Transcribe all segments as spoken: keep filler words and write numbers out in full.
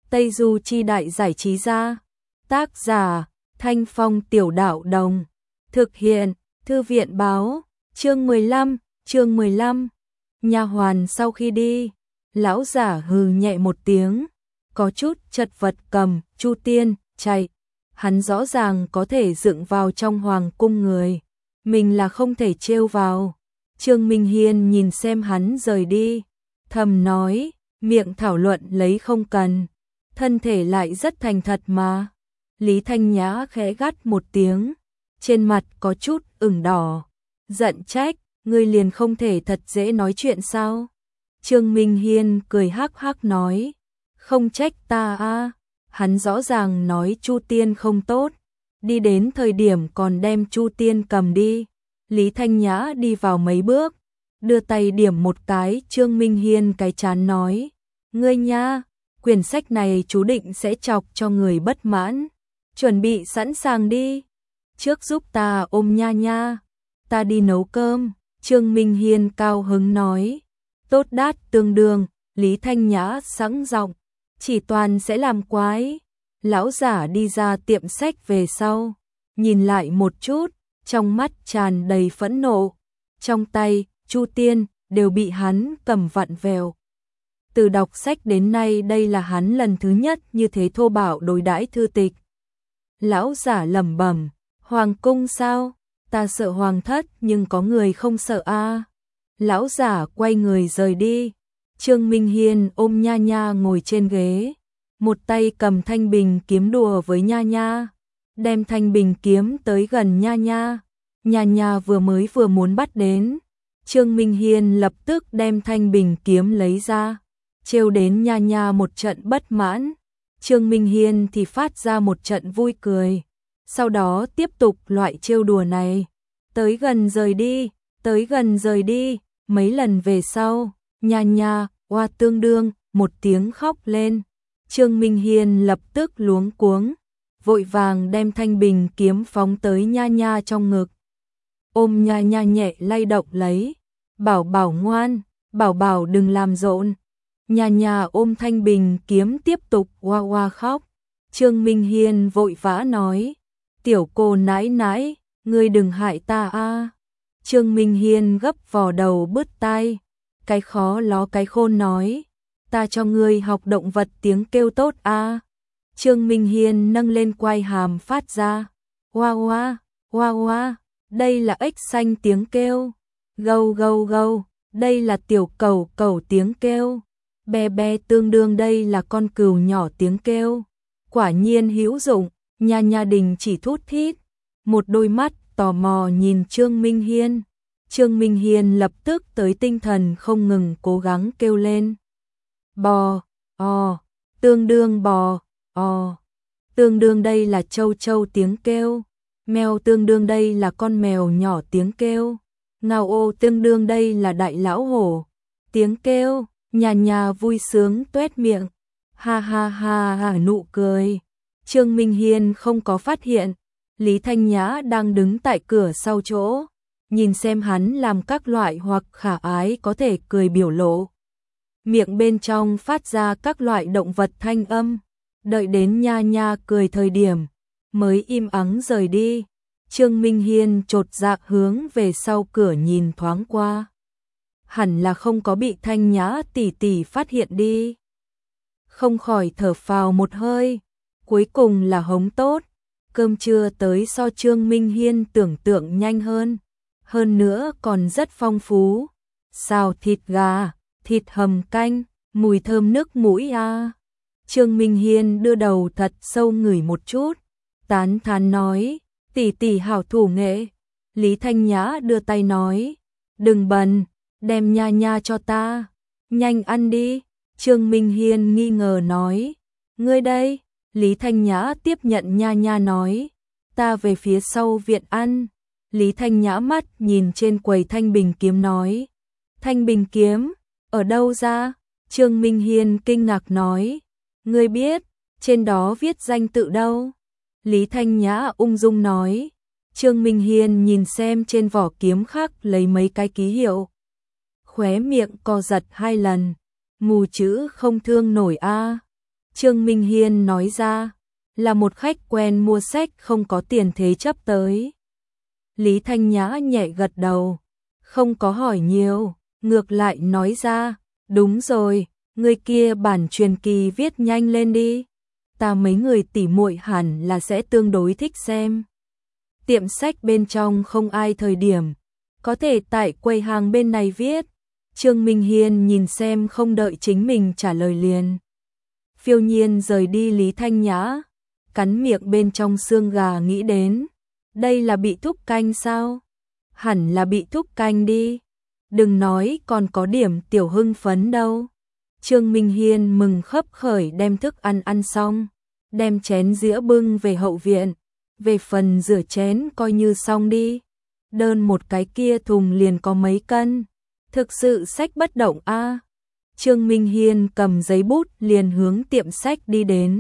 Tây Du Chi Đại Giải Trí Gia. Tác giả Thanh Phong Tiểu Đạo Đồng. Thực hiện Thư viện Báo. Chương mười lăm, chương mười lăm. Nha hoàn sau khi đi, lão giả hừ nhẹ một tiếng, có chút chật vật cầm Chu Tiên chạy. Hắn rõ ràng có thể dựng vào trong hoàng cung người, mình là không thể trêu vào. Trương Minh Hiên nhìn xem hắn rời đi, thầm nói, miệng thảo luận lấy không cần, thân thể lại rất thành thật mà. Lý Thanh Nhã khẽ gắt một tiếng, trên mặt có chút ửng đỏ, giận trách, ngươi liền không thể thật dễ nói chuyện sao? Trương Minh Hiên cười hắc hắc nói, không trách ta a, hắn rõ ràng nói Chu Tiên không tốt, đi đến thời điểm còn đem Chu Tiên cầm đi. Lý Thanh Nhã đi vào mấy bước, đưa tay điểm một cái Trương Minh Hiên cái chán nói, ngươi nha, quyển sách này chú định sẽ chọc cho người bất mãn, chuẩn bị sẵn sàng đi, trước giúp ta ôm nha nha, ta đi nấu cơm. Trương Minh Hiên cao hứng nói, tốt đát tương đương. Lý Thanh Nhã sẵn giọng, chỉ toàn sẽ làm quái. Lão giả đi ra tiệm sách về sau, nhìn lại một chút, trong mắt tràn đầy phẫn nộ, trong tay Chu Tiên đều bị hắn cầm vặn vẹo. Từ đọc sách đến nay đây là hắn lần thứ nhất như thế thô bạo đối đãi thư tịch. Lão giả lẩm bẩm, hoàng cung sao? Ta sợ hoàng thất nhưng có người không sợ a. Lão giả quay người rời đi. Trương Minh Hiên ôm nha nha ngồi trên ghế, một tay cầm thanh bình kiếm đùa với nha nha, đem thanh bình kiếm tới gần nha nha. Nha nha vừa mới vừa muốn bắt đến, Trương Minh Hiên lập tức đem thanh bình kiếm lấy ra, trêu đến nha nha một trận bất mãn. Trương Minh Hiên thì phát ra một trận vui cười, sau đó tiếp tục loại trêu đùa này, tới gần rời đi, tới gần rời đi. Mấy lần về sau, nha nha oa tương đương một tiếng khóc lên. Trương Minh Hiên lập tức luống cuống, vội vàng đem thanh bình kiếm phóng tới nha nha trong ngực, ôm nha nha nhẹ lay động lấy, bảo bảo ngoan, bảo bảo đừng làm rộn. Nha nha ôm thanh bình kiếm tiếp tục oa oa khóc. Trương Minh Hiên vội vã nói, tiểu cô nãi nãi, ngươi đừng hại ta a. Trương Minh Hiên gấp vò đầu bứt tai, cái khó ló cái khôn nói, ta cho ngươi học động vật tiếng kêu tốt a. Trương Minh Hiên nâng lên quai hàm phát ra, oa oa, oa oa, đây là ếch xanh tiếng kêu, gâu gâu gâu, đây là tiểu cẩu cẩu tiếng kêu, be be tương đương đây là con cừu nhỏ tiếng kêu. Quả nhiên hữu dụng. Nha nha đình chỉ thút thít, một đôi mắt tò mò nhìn Trương Minh Hiên. Trương Minh Hiên lập tức tới tinh thần, không ngừng cố gắng kêu lên, bò, ò, tương đương bò, ò, tương đương đây là châu châu tiếng kêu, mèo tương đương đây là con mèo nhỏ tiếng kêu, ngao ô tương đương đây là đại lão hổ tiếng kêu. Nhà nhà vui sướng tuét miệng, ha ha ha ha nụ cười. Trương Minh Hiên không có phát hiện, Lý Thanh Nhã đang đứng tại cửa sau chỗ, nhìn xem hắn làm các loại hoặc khả ái có thể cười biểu lộ. Miệng bên trong phát ra các loại động vật thanh âm, đợi đến nha nha cười thời điểm, mới im ắng rời đi. Trương Minh Hiên chột dạ hướng về sau cửa nhìn thoáng qua. Hẳn là không có bị Thanh Nhã tỷ tỷ phát hiện đi. Không khỏi thở phào một hơi, cuối cùng là hống tốt, cơm trưa tới so Trương Minh Hiên tưởng tượng nhanh hơn, hơn nữa còn rất phong phú. Xào thịt gà, thịt hầm canh, mùi thơm nước mũi a. Trương Minh Hiên đưa đầu thật sâu ngửi một chút, tán thán nói, tỷ tỷ hảo thủ nghệ. Lý Thanh Nhã đưa tay nói, đừng bần, đem nha nha cho ta, nhanh ăn đi. Trương Minh Hiên nghi ngờ nói, ngươi đây. Lý Thanh Nhã tiếp nhận nha nha nói, ta về phía sau viện ăn. Lý Thanh Nhã mắt nhìn trên quầy thanh bình kiếm nói, thanh bình kiếm, ở đâu ra? Trương Minh Hiên kinh ngạc nói, ngươi biết, trên đó viết danh tự đâu? Lý Thanh Nhã ung dung nói. Trương Minh Hiên nhìn xem trên vỏ kiếm khắc lấy mấy cái ký hiệu, khóe miệng co giật hai lần, mù chữ không thương nổi a. Trương Minh Hiên nói ra, là một khách quen mua sách không có tiền thế chấp tới. Lý Thanh Nhã nhẹ gật đầu, không có hỏi nhiều, ngược lại nói ra, đúng rồi, người kia bản truyền kỳ viết nhanh lên đi. Ta mấy người tỉ muội hẳn là sẽ tương đối thích xem. Tiệm sách bên trong không ai thời điểm, có thể tại quầy hàng bên này viết. Trương Minh Hiên nhìn xem không đợi chính mình trả lời liền. Phiêu nhiên rời đi Lý Thanh Nhã, cắn miệng bên trong xương gà nghĩ đến. Đây là bị thúc canh sao? Hẳn là bị thúc canh đi. Đừng nói còn có điểm tiểu hưng phấn đâu. Trương Minh Hiên mừng khấp khởi đem thức ăn ăn xong, đem chén dĩa bưng về hậu viện. Về phần rửa chén coi như xong đi. Đơn một cái kia thùng liền có mấy cân. Thực sự sách bất động a. À. Trương Minh Hiên cầm giấy bút liền hướng tiệm sách đi đến.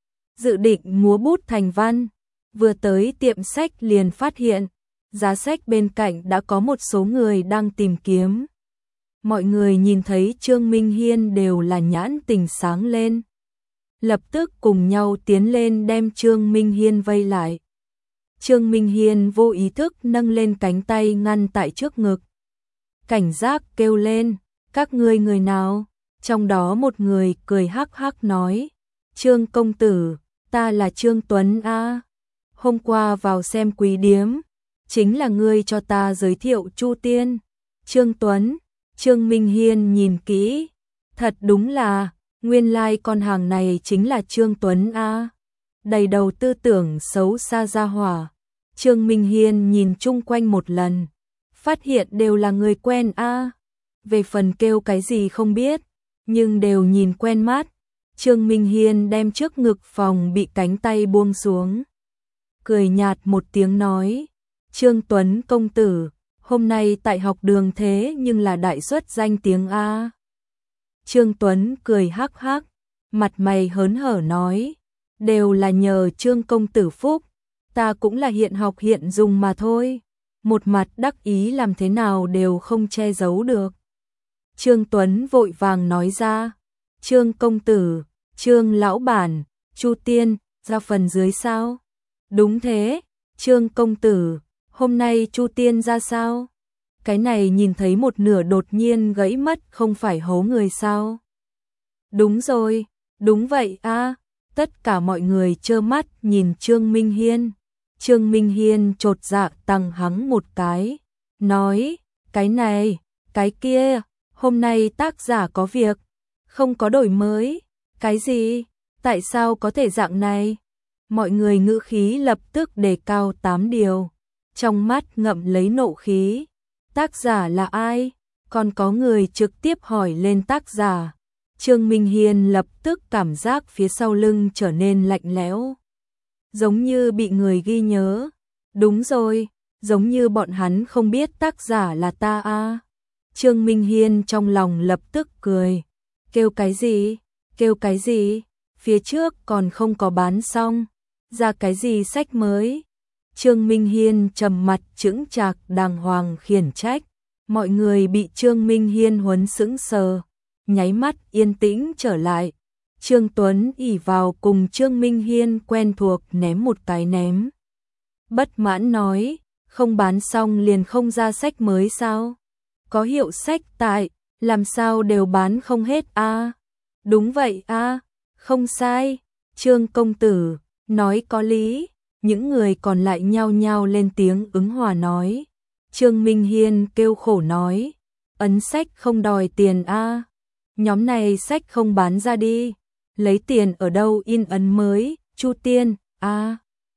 Dự định múa bút thành văn. Vừa tới tiệm sách liền phát hiện, giá sách bên cạnh đã có một số người đang tìm kiếm. Mọi người nhìn thấy Trương Minh Hiên đều là nhãn tình sáng lên. Lập tức cùng nhau tiến lên đem Trương Minh Hiên vây lại. Trương Minh Hiên vô ý thức nâng lên cánh tay ngăn tại trước ngực. Cảnh giác kêu lên, các ngươi người nào? Trong đó một người cười hắc hắc nói, Trương công tử, ta là Trương Tuấn a. Hôm qua vào xem quý điếm, chính là ngươi cho ta giới thiệu Chu Tiên. Trương Tuấn, Trương Minh Hiên nhìn kỹ, thật đúng là, nguyên lai like con hàng này chính là Trương Tuấn a. Đầy đầu tư tưởng xấu xa ra hỏa. Trương Minh Hiên nhìn chung quanh một lần, phát hiện đều là người quen a. Về phần kêu cái gì không biết, nhưng đều nhìn quen mắt. Trương Minh Hiên đem trước ngực phòng bị cánh tay buông xuống, cười nhạt một tiếng nói, Trương Tuấn công tử, hôm nay tại học đường thế nhưng là đại xuất danh tiếng a. Trương Tuấn cười hắc hắc, mặt mày hớn hở nói, đều là nhờ Trương công tử phúc, ta cũng là hiện học hiện dùng mà thôi. Một mặt đắc ý làm thế nào đều không che giấu được. Trương Tuấn vội vàng nói ra, Trương công tử, Trương lão bản, Chu Tiên, ra phần dưới sao? Đúng thế, Trương công tử, hôm nay Chu Tiên ra sao? Cái này nhìn thấy một nửa đột nhiên gãy mất không phải hố người sao? Đúng rồi, đúng vậy a. À. Tất cả mọi người trơ mắt nhìn Trương Minh Hiên. Trương Minh Hiên chột dạ tăng hắng một cái, nói, cái này, cái kia, hôm nay tác giả có việc, không có đổi mới, cái gì, tại sao có thể dạng này? Mọi người ngữ khí lập tức đề cao tám điều, trong mắt ngậm lấy nộ khí, tác giả là ai? Còn có người trực tiếp hỏi lên tác giả. Trương Minh Hiên lập tức cảm giác phía sau lưng trở nên lạnh lẽo. Giống như bị người ghi nhớ. Đúng rồi, giống như bọn hắn không biết tác giả là ta a. À. Trương Minh Hiên trong lòng lập tức cười. Kêu cái gì? Kêu cái gì? Phía trước còn không có bán xong. Ra cái gì sách mới? Trương Minh Hiên trầm mặt chững chạc đàng hoàng khiển trách. Mọi người bị Trương Minh Hiên huấn sững sờ. Nháy mắt yên tĩnh trở lại. Trương Tuấn ỷ vào cùng Trương Minh Hiên quen thuộc ném một cái ném. Bất mãn nói, không bán xong liền không ra sách mới sao? Có hiệu sách tại, làm sao đều bán không hết a? À? Đúng vậy a, à, không sai. Trương công tử, nói có lý. Những người còn lại nhao nhao lên tiếng ứng hòa nói. Trương Minh Hiên kêu khổ nói, ấn sách không đòi tiền a. À? Nhóm này sách không bán ra đi. Lấy tiền ở đâu in ấn mới, Chu Tiên, a. À.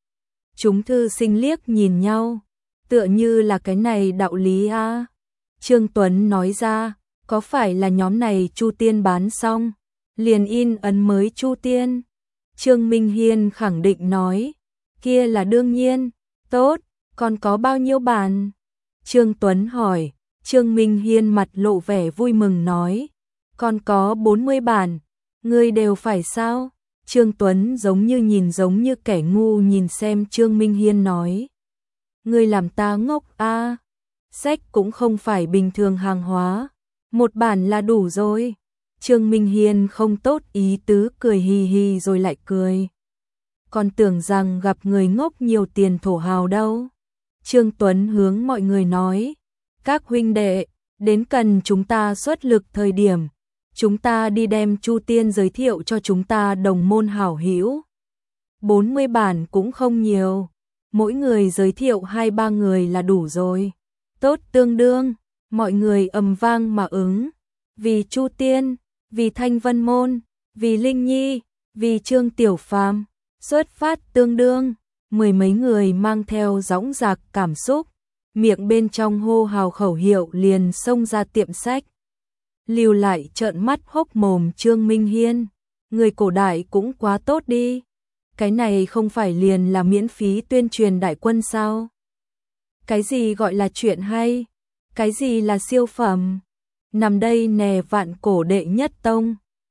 Chúng thư sinh liếc nhìn nhau, tựa như là cái này đạo lý a. À. Trương Tuấn nói ra, có phải là nhóm này Chu Tiên bán xong, liền in ấn mới Chu Tiên? Trương Minh Hiên khẳng định nói, kia là đương nhiên, tốt, còn có bao nhiêu bản? Trương Tuấn hỏi, Trương Minh Hiên mặt lộ vẻ vui mừng nói, còn có bốn mươi bản. Ngươi đều phải sao? Trương Tuấn giống như nhìn giống như kẻ ngu nhìn xem Trương Minh Hiên nói. Ngươi làm ta ngốc a. À? Sách cũng không phải bình thường hàng hóa. Một bản là đủ rồi. Trương Minh Hiên không tốt ý tứ cười hì hì rồi lại cười. Còn tưởng rằng gặp người ngốc nhiều tiền thổ hào đâu. Trương Tuấn hướng mọi người nói, các huynh đệ, đến cần chúng ta xuất lực thời điểm, chúng ta đi đem Chu Tiên giới thiệu cho chúng ta đồng môn hảo hữu. bốn mươi bản cũng không nhiều, mỗi người giới thiệu hai ba người là đủ rồi. Tốt tương đương, mọi người ầm vang mà ứng, vì Chu Tiên, vì Thanh Vân Môn, vì Linh Nhi, vì Trương Tiểu Phàm, xuất phát tương đương, mười mấy người mang theo dõng dạc cảm xúc, miệng bên trong hô hào khẩu hiệu liền xông ra tiệm sách. Lưu lại trợn mắt hốc mồm Trương Minh Hiên, người cổ đại cũng quá tốt đi. Cái này không phải liền là miễn phí tuyên truyền đại quân sao? Cái gì gọi là chuyện hay? Cái gì là siêu phẩm? Nằm đây nè vạn cổ đệ nhất tông,